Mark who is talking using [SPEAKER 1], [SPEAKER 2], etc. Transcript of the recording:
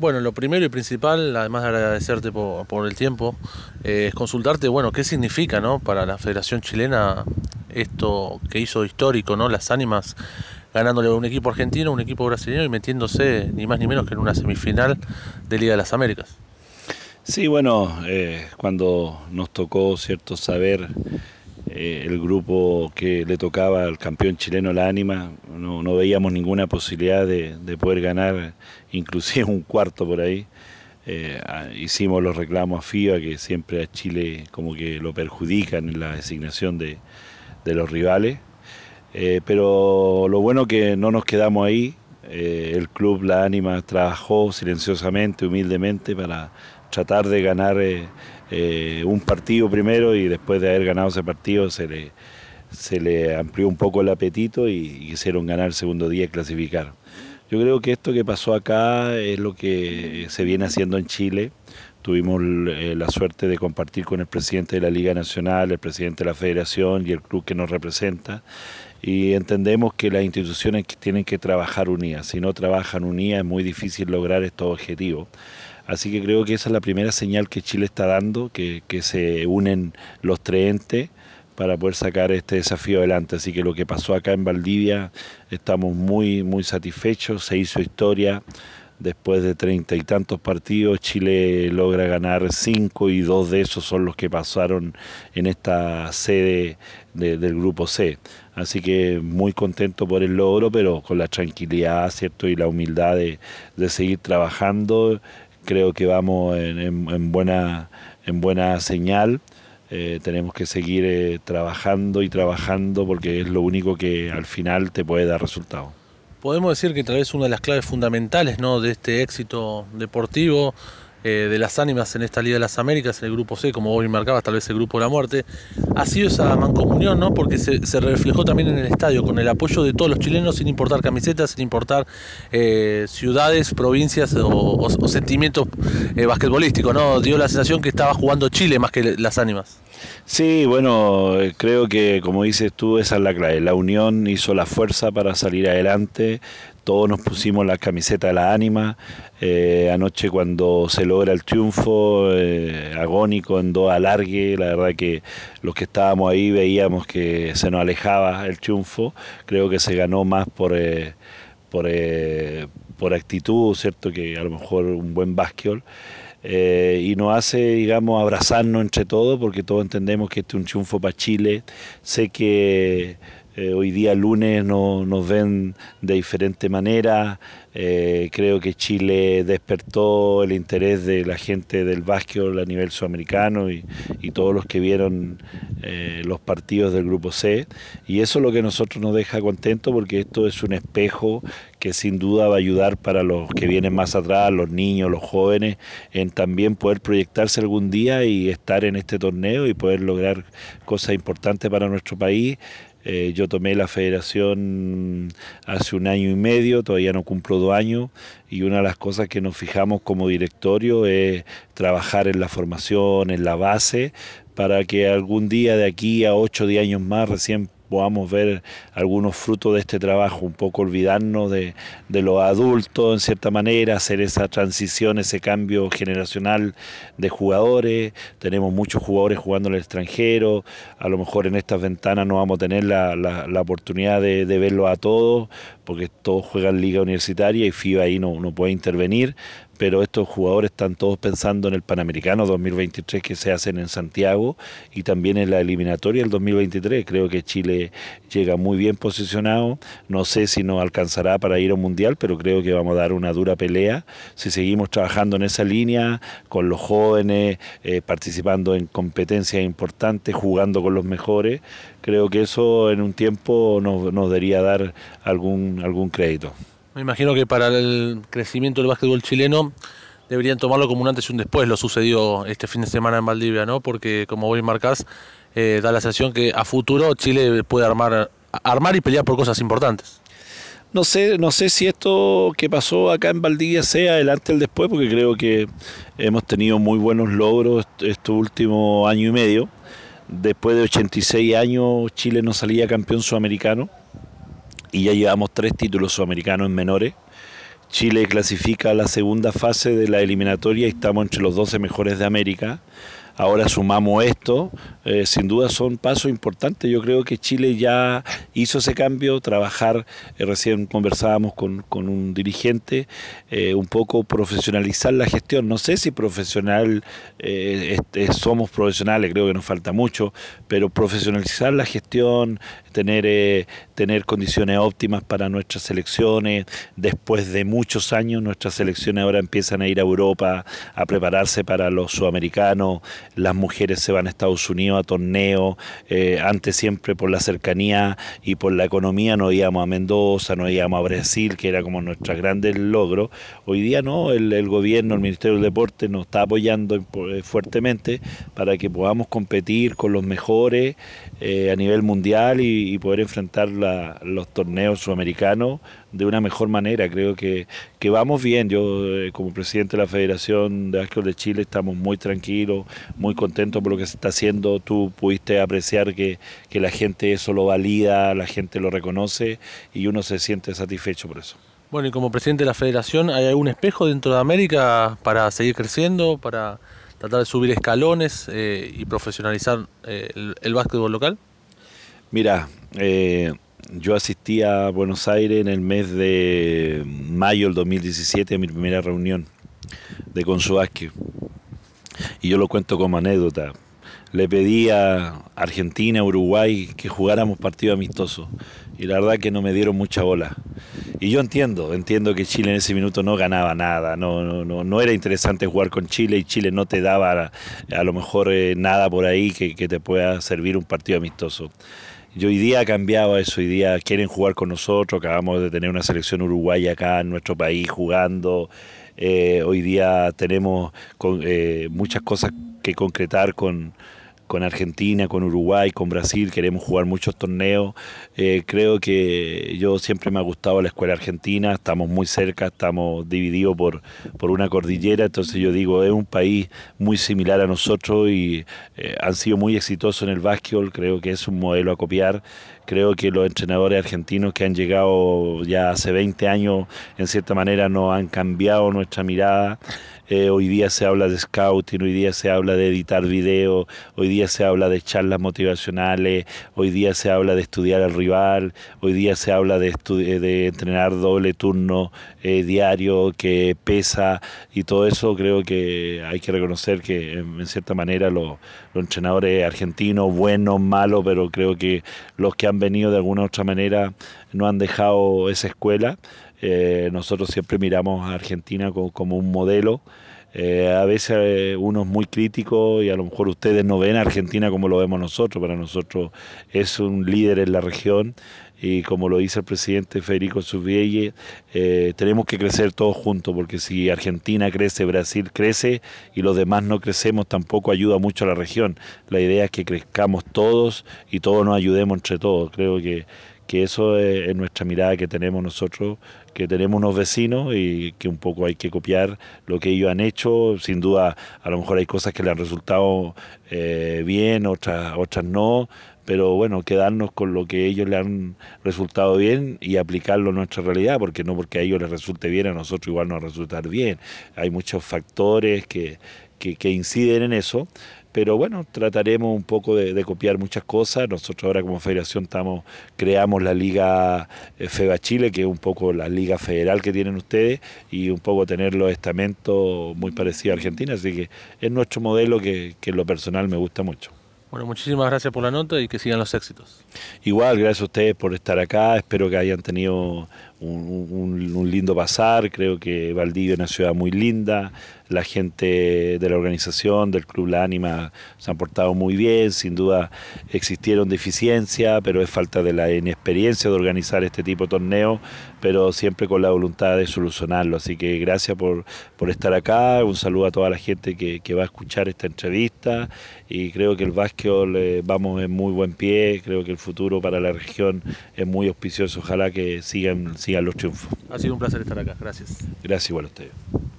[SPEAKER 1] Bueno, lo primero y principal, además de agradecerte por el tiempo, es consultarte, bueno, qué significa, ¿no? Para la Federación Chilena esto que hizo histórico, ¿no? Las Ánimas ganándole a un equipo argentino, un equipo brasileño y metiéndose ni más ni menos que en una semifinal de Liga de las Américas.
[SPEAKER 2] Sí, bueno, cuando nos tocó, cierto, saber el grupo que le tocaba al campeón chileno La Ánima, no veíamos ninguna posibilidad de poder ganar, inclusive un cuarto por ahí. Hicimos los reclamos a FIBA, que siempre a Chile como que lo perjudican en la designación de los rivales. Pero lo bueno que no nos quedamos ahí. El club La Ánima trabajó silenciosamente, humildemente para tratar de ganar un partido primero, y después de haber ganado ese partido se le amplió un poco el apetito y quisieron ganar el segundo día y clasificar. Yo creo que esto que pasó acá es lo que se viene haciendo en Chile. Tuvimos la suerte de compartir con el presidente de la Liga Nacional, el presidente de la Federación y el club que nos representa, y entendemos que las instituciones tienen que trabajar unidas. Si no trabajan unidas es muy difícil lograr estos objetivos. Así que creo que esa es la primera señal que Chile está dando, que se unen los tres entes para poder sacar este desafío adelante. Así que lo que pasó acá en Valdivia, estamos muy satisfechos. Se hizo historia. Después de 30 y tantos partidos, Chile logra ganar 5, y 2 de esos son los que pasaron en esta sede del Grupo C. Así que muy contento por el logro, pero con la tranquilidad, ¿cierto? Y la humildad de seguir trabajando. Creo que vamos en buena señal. Tenemos que seguir trabajando y trabajando, porque es lo único que al final te puede dar resultado.
[SPEAKER 1] Podemos decir que tal vez una de las claves fundamentales, ¿no? De este éxito deportivo de las Ánimas en esta Liga de las Américas, en el grupo C, como vos bien marcabas, tal vez el grupo de la muerte, ha sido esa mancomunión, ¿no? Porque se reflejó también en el estadio, con el apoyo de todos los chilenos, sin importar camisetas, sin importar ciudades, provincias o sentimientos basquetbolísticos, ¿no? Dio la sensación que estaba jugando Chile más que las Ánimas.
[SPEAKER 2] Sí, bueno, creo que como dices tú, esa es la clave. La unión hizo la fuerza para salir adelante. Todos nos pusimos la camiseta de la Ánima. Anoche cuando se logra el triunfo, agónico en dos alargue, la verdad que los que estábamos ahí veíamos que se nos alejaba el triunfo. Creo que se ganó más por, eh, por actitud, ¿cierto? Que a lo mejor un buen básquetbol. Y nos hace, digamos, abrazarnos entre todos, porque todos entendemos que este es un triunfo para Chile. Sé que hoy día lunes nos ven de diferente manera. Creo que Chile despertó el interés de la gente del básquetbol a nivel sudamericano, y todos los que vieron los partidos del Grupo C, y eso es lo que a nosotros nos deja contentos, porque esto es un espejo que sin duda va a ayudar para los que vienen más atrás, los niños, los jóvenes, en también poder proyectarse algún día y estar en este torneo y poder lograr cosas importantes para nuestro país. Yo tomé la federación hace 1 año y medio, todavía no cumplo 2 años, y una de las cosas que nos fijamos como directorio es trabajar en la formación, en la base, para que algún día de aquí a 8 o 10 años más recién podamos ver algunos frutos de este trabajo, un poco olvidarnos de los adultos en cierta manera, hacer esa transición, ese cambio generacional de jugadores. Tenemos muchos jugadores jugando en el extranjero, a lo mejor en estas ventanas no vamos a tener la oportunidad de verlos a todos, porque todos juegan liga universitaria y FIBA ahí no puede intervenir, pero estos jugadores están todos pensando en el Panamericano 2023 que se hacen en Santiago, y también en la eliminatoria del 2023. Creo que Chile llega muy bien posicionado. No sé si nos alcanzará para ir a un mundial, pero creo que vamos a dar una dura pelea si seguimos trabajando en esa línea, con los jóvenes, participando en competencias importantes, jugando con los mejores. Creo que eso en un tiempo nos debería dar algún crédito.
[SPEAKER 1] Me imagino que para el crecimiento del básquetbol chileno deberían tomarlo como un antes y un después, lo sucedió este fin de semana en Valdivia, ¿no? Porque como vos marcás, da la sensación que a futuro Chile puede armar y pelear por cosas importantes.
[SPEAKER 2] No sé si esto que pasó acá en Valdivia sea el antes y el después, porque creo que hemos tenido muy buenos logros estos últimos 1 año y medio. Después de 86 años, Chile no salía campeón sudamericano, y ya llevamos 3 títulos sudamericanos en menores. Chile clasifica a la segunda fase de la eliminatoria y estamos entre los 12 mejores de América. Ahora sumamos esto, sin duda son pasos importantes. Yo creo que Chile ya hizo ese cambio, trabajar, recién conversábamos con un dirigente, un poco profesionalizar la gestión. No sé si profesional, somos profesionales, creo que nos falta mucho, pero profesionalizar la gestión, tener condiciones óptimas para nuestras selecciones. Después de muchos años, nuestras selecciones ahora empiezan a ir a Europa a prepararse para los sudamericanos. Las mujeres se van a Estados Unidos a torneos, antes siempre por la cercanía y por la economía nos íbamos a Mendoza, nos íbamos a Brasil, que era como nuestros grandes logros. Hoy día no, el gobierno, el Ministerio del Deporte nos está apoyando fuertemente para que podamos competir con los mejores a nivel mundial y poder enfrentar los torneos sudamericanos de una mejor manera. Creo que vamos bien. Yo, como presidente de la Federación de Básquetbol de Chile, estamos muy tranquilos, muy contentos por lo que se está haciendo. Tú pudiste apreciar que la gente eso lo valida, la gente lo reconoce y uno se siente satisfecho por eso.
[SPEAKER 1] Bueno, y como presidente de la federación, ¿hay algún espejo dentro de América para seguir creciendo, para tratar de subir escalones y profesionalizar el básquetbol local?
[SPEAKER 2] Mira, yo asistí a Buenos Aires en el mes de mayo del 2017 a mi primera reunión de Consubasque. Y yo lo cuento como anécdota. Le pedí a Argentina, Uruguay, que jugáramos partido amistoso. Y la verdad que no me dieron mucha bola. Y yo entiendo que Chile en ese minuto no ganaba nada, no era interesante jugar con Chile y Chile no te daba a lo mejor nada por ahí que te pueda servir un partido amistoso. Y hoy día ha cambiado eso, hoy día quieren jugar con nosotros, acabamos de tener una selección uruguaya acá en nuestro país jugando, hoy día tenemos muchas cosas que concretar con Argentina, con Uruguay, con Brasil, queremos jugar muchos torneos. Creo que yo siempre me ha gustado la escuela argentina, estamos muy cerca, estamos divididos por una cordillera, entonces yo digo, es un país muy similar a nosotros y han sido muy exitosos en el básquetbol, creo que es un modelo a copiar. Creo que los entrenadores argentinos que han llegado ya hace 20 años, en cierta manera, nos han cambiado nuestra mirada. Hoy día se habla de scouting, hoy día se habla de editar video, hoy día se habla de charlas motivacionales, hoy día se habla de estudiar al rival, hoy día se habla de entrenar doble turno diario que pesa y todo eso. Creo que hay que reconocer que en cierta manera los entrenadores argentinos, buenos, malos, pero creo que los que han venido de alguna u otra manera no han dejado esa escuela. Nosotros siempre miramos a Argentina como un modelo. A veces uno es muy crítico y a lo mejor ustedes no ven a Argentina como lo vemos nosotros. Para nosotros es un líder en la región y como lo dice el presidente Federico Zubielle, tenemos que crecer todos juntos porque si Argentina crece, Brasil crece y los demás no crecemos, tampoco ayuda mucho a la región. La idea es que crezcamos todos y todos nos ayudemos entre todos. Creo que eso es nuestra mirada que tenemos nosotros, que tenemos unos vecinos y que un poco hay que copiar lo que ellos han hecho. Sin duda, a lo mejor hay cosas que le han resultado bien, otras no, pero bueno, quedarnos con lo que a ellos le han resultado bien y aplicarlo a nuestra realidad, porque no porque a ellos les resulte bien, a nosotros igual nos va a resultar bien. Hay muchos factores que inciden en eso, pero bueno, trataremos un poco de copiar muchas cosas. Nosotros ahora como federación creamos la Liga FEBA Chile, que es un poco la liga federal que tienen ustedes, y un poco tener los estamentos muy parecidos a Argentina, así que es nuestro modelo que en lo personal me gusta mucho.
[SPEAKER 1] Bueno, muchísimas gracias por la nota y que sigan los éxitos.
[SPEAKER 2] Igual, gracias a ustedes por estar acá. Espero que hayan tenido un lindo pasar. Creo que Valdivia es una ciudad muy linda. La gente de la organización, del Club La Ánima, se han portado muy bien. Sin duda existieron deficiencias, pero es falta de la inexperiencia de organizar este tipo de torneos, pero siempre con la voluntad de solucionarlo. Así que gracias por estar acá. Un saludo a toda la gente que va a escuchar esta entrevista y creo que el básquetbol vamos en muy buen pie, creo que el futuro para la región es muy auspicioso, ojalá que sigan los triunfos.
[SPEAKER 1] Ha sido un placer estar acá. Gracias.
[SPEAKER 2] Gracias igual a ustedes.